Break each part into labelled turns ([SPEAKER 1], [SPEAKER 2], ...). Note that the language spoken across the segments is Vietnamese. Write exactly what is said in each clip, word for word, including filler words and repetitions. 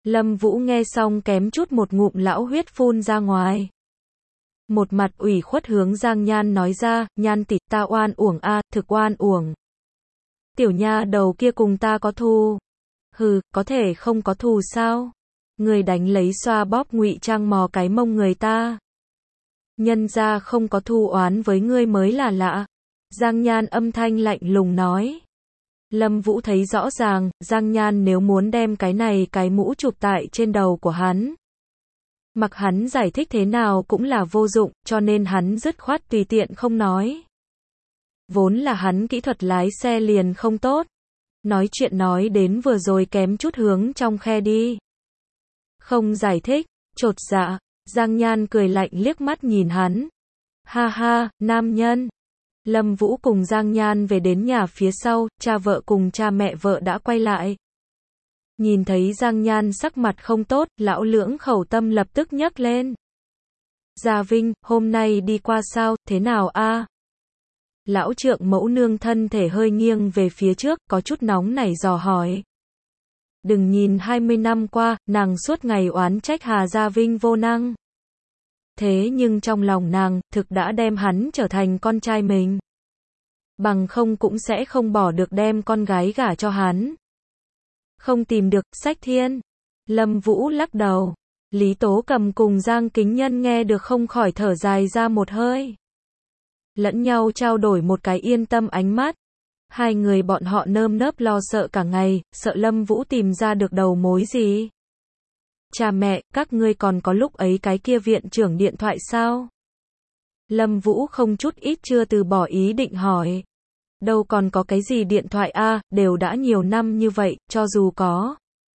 [SPEAKER 1] Lâm Vũ nghe xong kém chút một ngụm lão huyết phun ra ngoài. Một mặt ủy khuất hướng Giang Nhan nói ra, Nhan tỷ, ta oan uổng a, thực oan uổng. Tiểu nha đầu kia cùng ta có thù. Hừ, có thể không có thù sao? Người đánh lấy xoa bóp ngụy trang mò cái mông người ta. Nhân ra không có thù oán với ngươi mới là lạ. Giang Nhan âm thanh lạnh lùng nói. Lâm Vũ thấy rõ ràng, Giang Nhan nếu muốn đem cái này cái mũ chụp tại trên đầu của hắn. Mặc hắn giải thích thế nào cũng là vô dụng, cho nên hắn dứt khoát tùy tiện không nói. Vốn là hắn kỹ thuật lái xe liền không tốt. Nói chuyện nói đến vừa rồi kém chút hướng trong khe đi. Không giải thích, chột dạ, Giang Nhan cười lạnh liếc mắt nhìn hắn. Ha ha, nam nhân. Lâm Vũ cùng Giang Nhan về đến nhà phía sau, cha vợ cùng cha mẹ vợ đã quay lại. Nhìn thấy Giang Nhan sắc mặt không tốt, lão lưỡng khẩu tâm lập tức nhấc lên. Gia Vinh, hôm nay đi qua sao, thế nào a? Lão trượng mẫu nương thân thể hơi nghiêng về phía trước, có chút nóng nảy dò hỏi. Đừng nhìn hai mươi năm qua, nàng suốt ngày oán trách Hà Gia Vinh vô năng. Thế nhưng trong lòng nàng, thực đã đem hắn trở thành con trai mình. Bằng không cũng sẽ không bỏ được đem con gái gả cho hắn. Không tìm được, sách thiên. Lâm Vũ lắc đầu. Lý Tố Cầm cùng Giang Kính Nhân nghe được không khỏi thở dài ra một hơi. Lẫn nhau trao đổi một cái yên tâm ánh mắt. Hai người bọn họ nơm nớp lo sợ cả ngày, sợ Lâm Vũ tìm ra được đầu mối gì. Cha mẹ, các ngươi còn có lúc ấy cái kia viện trưởng điện thoại sao? Lâm Vũ không chút ít chưa từ bỏ ý định hỏi. Đâu còn có cái gì điện thoại a, đều đã nhiều năm như vậy, cho dù có.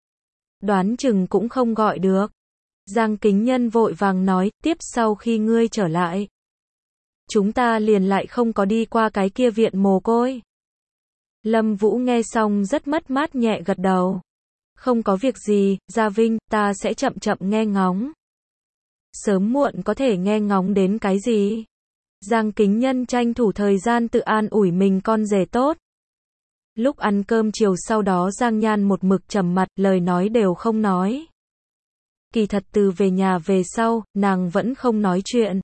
[SPEAKER 1] Đoán chừng cũng không gọi được. Giang Kính Nhân vội vàng nói, tiếp sau khi ngươi trở lại. Chúng ta liền lại không có đi qua cái kia viện mồ côi. Lâm Vũ nghe xong rất mất mát nhẹ gật đầu. Không có việc gì, Gia Vinh, ta sẽ chậm chậm nghe ngóng. Sớm muộn có thể nghe ngóng đến cái gì? Giang Kính Nhân tranh thủ thời gian tự an ủi mình con rể tốt. Lúc ăn cơm chiều sau đó Giang Nhan một mực trầm mặt, lời nói đều không nói. Kỳ thật từ về nhà về sau, nàng vẫn không nói chuyện.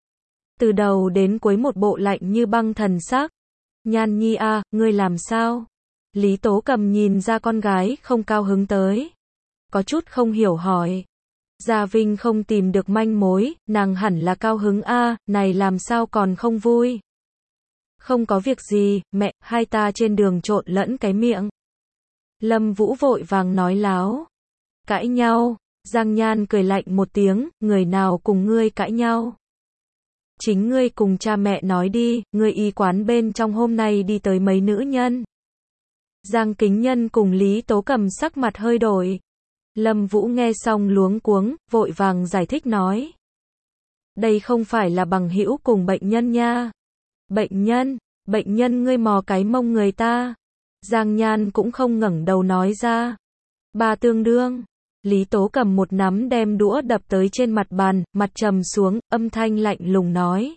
[SPEAKER 1] Từ đầu đến cuối một bộ lạnh như băng thần sắc. Nhan Nhi a, ngươi làm sao? Lý Tố Cầm nhìn ra con gái không cao hứng tới. Có chút không hiểu hỏi. Gia Vinh không tìm được manh mối, nàng hẳn là cao hứng a, này làm sao còn không vui? Không có việc gì, mẹ, hai ta trên đường trộn lẫn cái miệng. Lâm Vũ vội vàng nói láo. Cãi nhau, Giang Nhan cười lạnh một tiếng, người nào cùng ngươi cãi nhau? Chính ngươi cùng cha mẹ nói đi, ngươi y quán bên trong hôm nay đi tới mấy nữ nhân. Giang Kính Nhân cùng Lý Tố Cầm sắc mặt hơi đổi. Lâm Vũ nghe xong luống cuống, vội vàng giải thích nói. Đây không phải là bằng hữu cùng bệnh nhân nha. Bệnh nhân, bệnh nhân ngươi mò cái mông người ta. Giang Nhan cũng không ngẩng đầu nói ra. Ba tương đương. Lý Tố Cầm một nắm đem đũa đập tới trên mặt bàn, mặt trầm xuống, âm thanh lạnh lùng nói.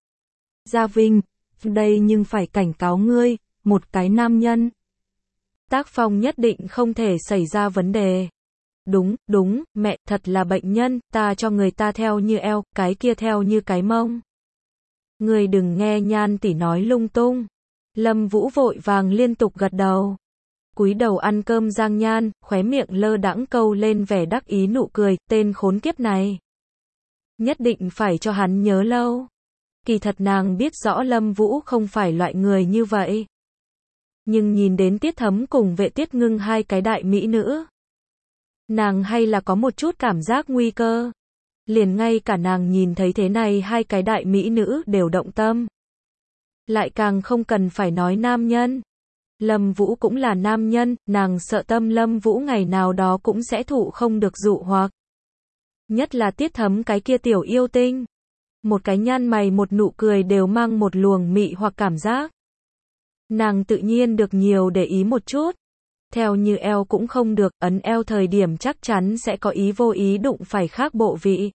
[SPEAKER 1] Gia Vinh, đây nhưng phải cảnh cáo ngươi, một cái nam nhân. Tác phong nhất định không thể xảy ra vấn đề. Đúng, đúng, mẹ, thật là bệnh nhân, ta cho người ta theo như eo, cái kia theo như cái mông. Ngươi đừng nghe Nhan tỷ nói lung tung. Lâm Vũ vội vàng liên tục gật đầu. Cúi đầu ăn cơm Giang Nhan, khóe miệng lơ đãng câu lên vẻ đắc ý nụ cười, tên khốn kiếp này. Nhất định phải cho hắn nhớ lâu. Kỳ thật nàng biết rõ Lâm Vũ không phải loại người như vậy. Nhưng nhìn đến Tiết Thấm cùng Vệ Tiết Ngưng hai cái đại mỹ nữ. Nàng hay là có một chút cảm giác nguy cơ. Liền ngay cả nàng nhìn thấy thế này hai cái đại mỹ nữ đều động tâm. Lại càng không cần phải nói nam nhân. Lâm Vũ cũng là nam nhân, nàng sợ tâm Lâm Vũ ngày nào đó cũng sẽ thụ không được dụ hoặc. Nhất là Tiết Thấm cái kia tiểu yêu tinh. Một cái nhăn mày một nụ cười đều mang một luồng mị hoặc cảm giác. Nàng tự nhiên được nhiều để ý một chút. Theo như eo cũng không được, ấn eo thời điểm chắc chắn sẽ có ý vô ý đụng phải khác bộ vị.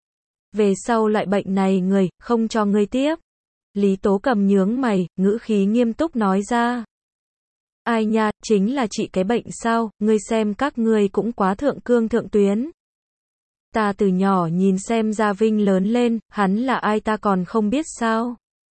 [SPEAKER 1] Về sau loại bệnh này người, không cho ngươi tiếp. Lý Tố Cầm nhướng mày, ngữ khí nghiêm túc nói ra. Ai nha, chính là trị cái bệnh sao, ngươi xem các ngươi cũng quá thượng cương thượng tuyến. Ta từ nhỏ nhìn xem Gia Vinh lớn lên, hắn là ai ta còn không biết sao.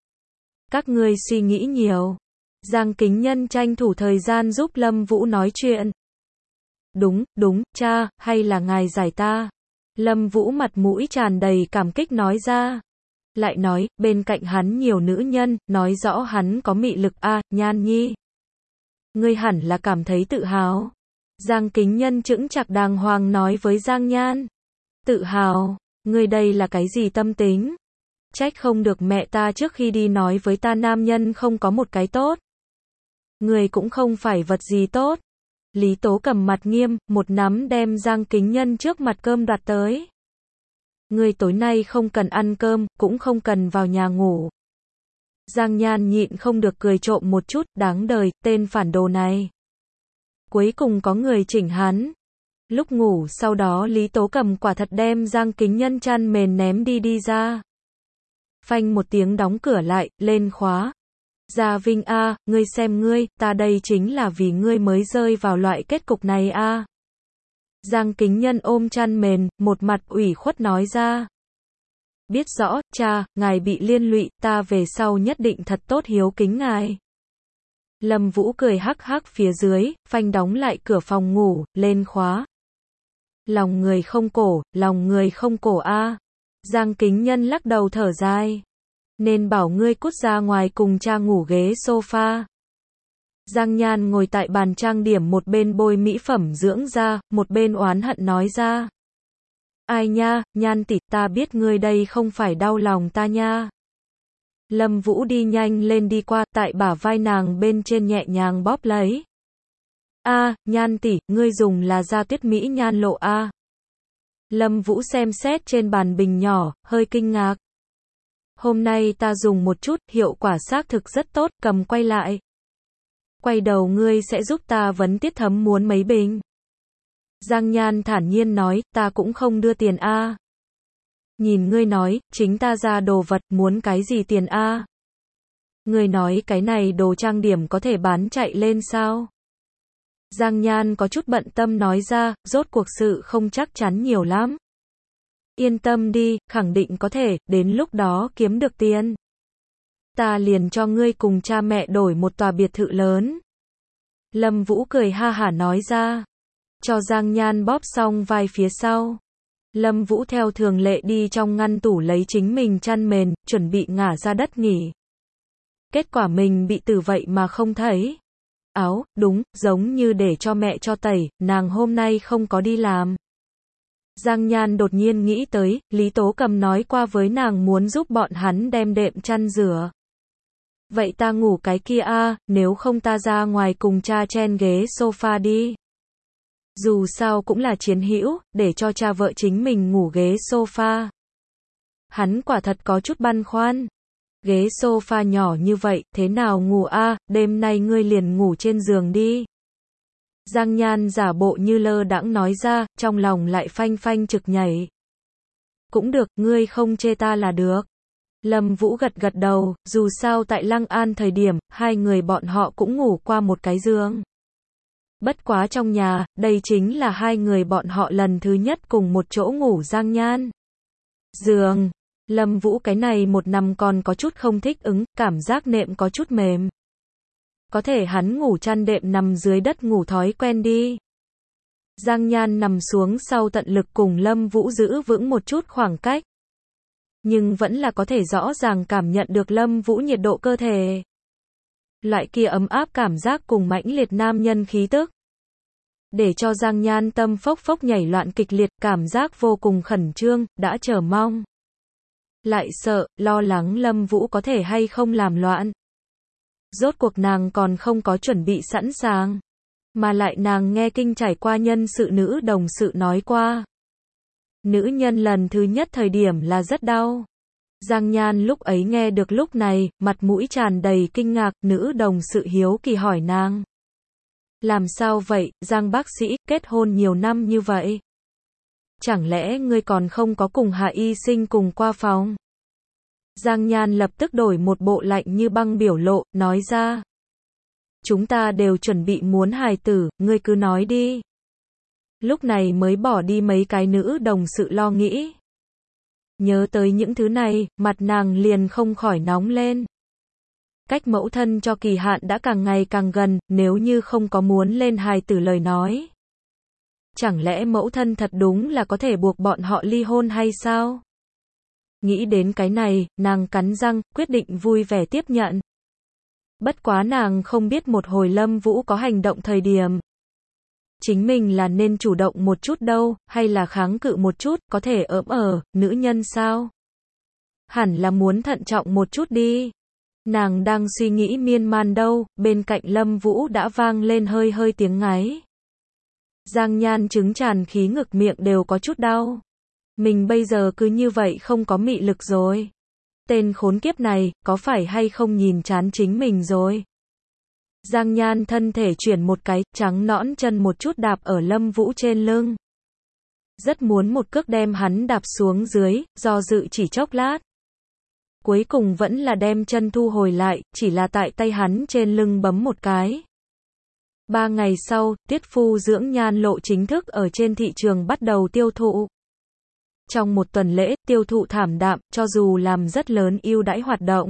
[SPEAKER 1] Các ngươi suy nghĩ nhiều. Giang Kính Nhân tranh thủ thời gian giúp Lâm Vũ nói chuyện. Đúng, đúng, cha, hay là ngài giải ta. Lâm Vũ mặt mũi tràn đầy cảm kích nói ra. Lại nói, bên cạnh hắn nhiều nữ nhân, nói rõ hắn có mị lực a, à, Nhan Nhi. Ngươi hẳn là cảm thấy tự hào. Giang Kính Nhân chững chạc đàng hoàng nói với Giang Nhan. Tự hào, ngươi đây là cái gì tâm tính? Trách không được mẹ ta trước khi đi nói với ta nam nhân không có một cái tốt. Ngươi cũng không phải vật gì tốt. Lý Tố cầm mặt nghiêm, một nắm đem Giang Kính Nhân trước mặt cơm đoạt tới. Ngươi tối nay không cần ăn cơm, cũng không cần vào nhà ngủ. Giang Nhan nhịn không được cười trộm một chút, đáng đời, tên phản đồ này. Cuối cùng có người chỉnh hắn. Lúc ngủ sau đó Lý Tố cầm quả thật đem Giang Kính Nhân chăn mền ném đi đi ra. Phanh một tiếng đóng cửa lại, lên khóa. Gia Vinh a, à, ngươi xem ngươi, ta đây chính là vì ngươi mới rơi vào loại kết cục này a. À. Giang Kính Nhân ôm chăn mền, một mặt ủy khuất nói ra. Biết rõ, cha, ngài bị liên lụy, ta về sau nhất định thật tốt hiếu kính ngài. Lâm Vũ cười hắc hắc phía dưới, phanh đóng lại cửa phòng ngủ, lên khóa. Lòng người không cổ, lòng người không cổ a. À. Giang Kính Nhân lắc đầu thở dài. Nên bảo ngươi cút ra ngoài cùng cha ngủ ghế sofa. Giang Nhan ngồi tại bàn trang điểm một bên bôi mỹ phẩm dưỡng da, một bên oán hận nói ra. Ai nha, Nhan tỷ, ta biết ngươi đây không phải đau lòng ta nha. Lâm Vũ đi nhanh lên đi qua, tại bả vai nàng bên trên nhẹ nhàng bóp lấy. A, à, Nhan tỷ, ngươi dùng là da tuyết mỹ nhan lộ a. À. Lâm Vũ xem xét trên bàn bình nhỏ, hơi kinh ngạc. Hôm nay ta dùng một chút, hiệu quả xác thực rất tốt, cầm quay lại. Quay đầu ngươi sẽ giúp ta vấn tiết thấm muốn mấy bình. Giang Nhan thản nhiên nói, ta cũng không đưa tiền a. À. Nhìn ngươi nói, chính ta ra đồ vật, muốn cái gì tiền a? À. Ngươi nói cái này đồ trang điểm có thể bán chạy lên sao? Giang Nhan có chút bận tâm nói ra, rốt cuộc sự không chắc chắn nhiều lắm. Yên tâm đi, khẳng định có thể, đến lúc đó kiếm được tiền. Ta liền cho ngươi cùng cha mẹ đổi một tòa biệt thự lớn. Lâm Vũ cười ha hả nói ra. Cho Giang Nhan bóp xong vai phía sau. Lâm Vũ theo thường lệ đi trong ngăn tủ lấy chính mình chăn mền, chuẩn bị ngả ra đất nghỉ. Kết quả mình bị từ vậy mà không thấy. Áo, đúng, giống như để cho mẹ cho tẩy, nàng hôm nay không có đi làm. Giang Nhan đột nhiên nghĩ tới, Lý Tố cầm nói qua với nàng muốn giúp bọn hắn đem đệm chăn rửa. Vậy ta ngủ cái kia a, à, nếu không ta ra ngoài cùng cha chen ghế sofa đi. Dù sao cũng là chiến hữu, để cho cha vợ chính mình ngủ ghế sofa. Hắn quả thật có chút băn khoăn. Ghế sofa nhỏ như vậy, thế nào ngủ a, à, đêm nay ngươi liền ngủ trên giường đi. Giang Nhan giả bộ như lơ đãng nói ra, trong lòng lại phanh phanh trực nhảy. Cũng được, ngươi không chê ta là được. Lâm Vũ gật gật đầu, dù sao tại Lăng An thời điểm, hai người bọn họ cũng ngủ qua một cái giường. Bất quá trong nhà, đây chính là hai người bọn họ lần thứ nhất cùng một chỗ ngủ. Giang Nhan. Giường. Lâm Vũ cái này một nằm còn có chút không thích ứng, cảm giác nệm có chút mềm. Có thể hắn ngủ chăn đệm nằm dưới đất ngủ thói quen đi. Giang Nhan nằm xuống sau tận lực cùng Lâm Vũ giữ vững một chút khoảng cách. Nhưng vẫn là có thể rõ ràng cảm nhận được Lâm Vũ nhiệt độ cơ thể. Loại kia ấm áp cảm giác cùng mãnh liệt nam nhân khí tức. Để cho Giang Nhan tâm phốc phốc nhảy loạn kịch liệt, cảm giác vô cùng khẩn trương, đã chờ mong. Lại sợ, lo lắng Lâm Vũ có thể hay không làm loạn. Rốt cuộc nàng còn không có chuẩn bị sẵn sàng. Mà lại nàng nghe kinh trải qua nhân sự nữ đồng sự nói qua. Nữ nhân lần thứ nhất thời điểm là rất đau. Giang Nhan lúc ấy nghe được lúc này, mặt mũi tràn đầy kinh ngạc, nữ đồng sự hiếu kỳ hỏi nàng. Làm sao vậy, Giang bác sĩ, kết hôn nhiều năm như vậy? Chẳng lẽ ngươi còn không có cùng Hạ Y Sinh cùng qua phòng? Giang Nhan lập tức đổi một bộ lạnh như băng biểu lộ, nói ra. chúng ta đều chuẩn bị muốn hài tử, ngươi cứ nói đi. Lúc này mới bỏ đi mấy cái nữ đồng sự lo nghĩ. Nhớ tới những thứ này, mặt nàng liền không khỏi nóng lên. Cách mẫu thân cho kỳ hạn đã càng ngày càng gần, nếu như không có muốn lên hài tử lời nói. Chẳng lẽ mẫu thân thật đúng là có thể buộc bọn họ ly hôn hay sao? Nghĩ đến cái này, nàng cắn răng, quyết định vui vẻ tiếp nhận. Bất quá nàng không biết một hồi Lâm Vũ có hành động thời điểm. Chính mình là nên chủ động một chút đâu, hay là kháng cự một chút, có thể ỡm ở, nữ nhân sao? Hẳn là muốn thận trọng một chút đi. Nàng đang suy nghĩ miên man đâu, bên cạnh Lâm Vũ đã vang lên hơi hơi tiếng ngáy. Giang Nhan trứng tràn khí ngực miệng đều có chút đau. Mình bây giờ cứ như vậy không có mị lực rồi. Tên khốn kiếp này, có phải hay không nhìn chán chính mình rồi? Giang Nhan thân thể chuyển một cái, trắng nõn chân một chút đạp ở Lâm Vũ trên lưng. Rất muốn một cước đem hắn đạp xuống dưới, do dự chỉ chốc lát. Cuối cùng vẫn là đem chân thu hồi lại, chỉ là tại tay hắn trên lưng bấm một cái. Ba ngày sau, Tiết Phu Dưỡng Nhan Lộ chính thức ở trên thị trường bắt đầu tiêu thụ. Trong một tuần lễ, tiêu thụ thảm đạm, cho dù làm rất lớn ưu đãi hoạt động.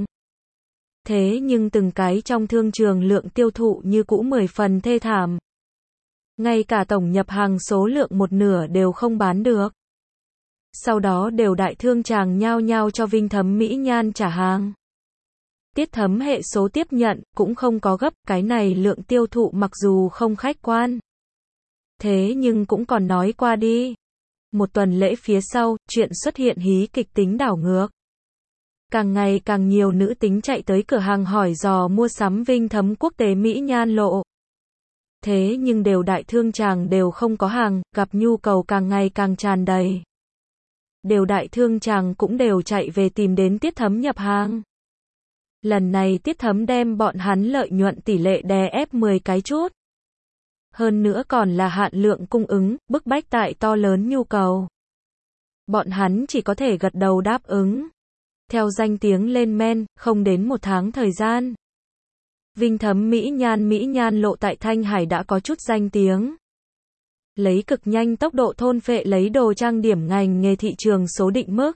[SPEAKER 1] Thế nhưng từng cái trong thương trường lượng tiêu thụ như cũ mười phần thê thảm. Ngay cả tổng nhập hàng số lượng một nửa đều không bán được. Sau đó đều đại thương chàng nhao nhao cho Vinh Thấm Mỹ Nhan trả hàng. Tiết Thấm hệ số tiếp nhận, cũng không có gấp, cái này lượng tiêu thụ mặc dù không khách quan. Thế nhưng cũng còn nói qua đi. Một tuần lễ phía sau, chuyện xuất hiện hí kịch tính đảo ngược. Càng ngày càng nhiều nữ tính chạy tới cửa hàng hỏi dò mua sắm Vinh Thấm quốc tế Mỹ Nhan Lộ. Thế nhưng đều đại thương chàng đều không có hàng, gặp nhu cầu càng ngày càng tràn đầy. Đều đại thương chàng cũng đều chạy về tìm đến Tiết Thấm nhập hàng. Lần này Tiết Thấm đem bọn hắn lợi nhuận tỷ lệ đè ép mười cái chút. Hơn nữa còn là hạn lượng cung ứng, bức bách tại to lớn nhu cầu. Bọn hắn chỉ có thể gật đầu đáp ứng. Theo danh tiếng lên men, không đến một tháng thời gian. Vinh Thấm Mỹ Nhan Mỹ Nhan Lộ tại Thanh Hải đã có chút danh tiếng. Lấy cực nhanh tốc độ thôn phệ lấy đồ trang điểm ngành nghề thị trường số định mức.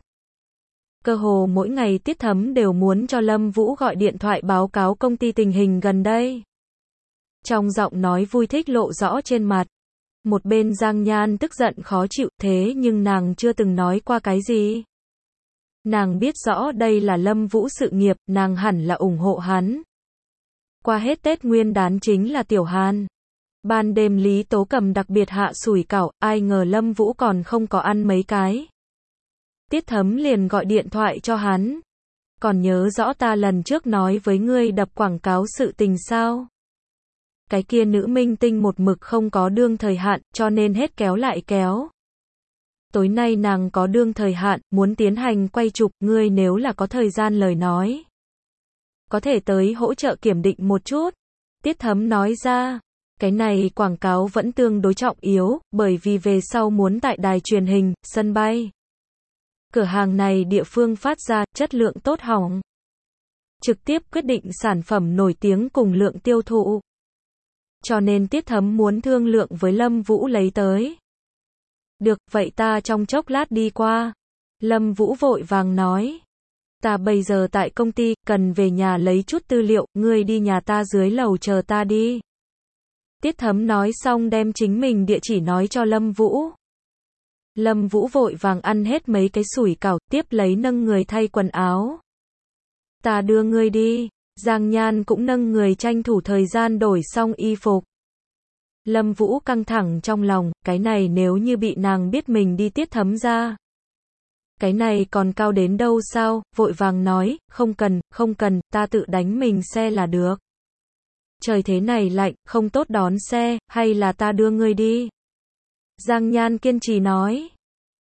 [SPEAKER 1] Cơ hồ mỗi ngày Tiết Thấm đều muốn cho Lâm Vũ gọi điện thoại báo cáo công ty tình hình gần đây. Trong giọng nói vui thích lộ rõ trên mặt. Một bên Giang Nhan tức giận khó chịu, thế nhưng nàng chưa từng nói qua cái gì. Nàng biết rõ đây là Lâm Vũ sự nghiệp, nàng hẳn là ủng hộ hắn. Qua hết Tết Nguyên đán chính là Tiểu Hàn. Ban đêm Lý Tố Cầm đặc biệt hạ sủi cảo, ai ngờ Lâm Vũ còn không có ăn mấy cái. Tiết Thấm liền gọi điện thoại cho hắn. Còn nhớ rõ ta lần trước nói với ngươi đập quảng cáo sự tình sao? Cái kia nữ minh tinh một mực không có đương thời hạn, cho nên hết kéo lại kéo. Tối nay nàng có đương thời hạn, muốn tiến hành quay chụp, ngươi nếu là có thời gian lời nói. Có thể tới hỗ trợ kiểm định một chút. Tiết Thấm nói ra, cái này quảng cáo vẫn tương đối trọng yếu, bởi vì về sau muốn tại đài truyền hình, sân bay. Cửa hàng này địa phương phát ra, chất lượng tốt hỏng. Trực tiếp quyết định sản phẩm nổi tiếng cùng lượng tiêu thụ. Cho nên Tiết Thấm muốn thương lượng với Lâm Vũ lấy tới. Được, vậy ta trong chốc lát đi qua. Lâm Vũ vội vàng nói. Ta bây giờ tại công ty, cần về nhà lấy chút tư liệu, ngươi đi nhà ta dưới lầu chờ ta đi. Tiết Thấm nói xong đem chính mình địa chỉ nói cho Lâm Vũ. Lâm Vũ vội vàng ăn hết mấy cái sủi cảo, tiếp lấy nâng người thay quần áo. Ta đưa ngươi đi. Giang Nhan cũng nâng người tranh thủ thời gian đổi xong y phục. Lâm Vũ căng thẳng trong lòng, cái này nếu như bị nàng biết mình đi Tiết Thấm ra. Cái này còn cao đến đâu sao, vội vàng nói, không cần, không cần, ta tự đánh mình xe là được. Trời thế này lạnh, không tốt đón xe, hay là ta đưa ngươi đi. Giang Nhan kiên trì nói.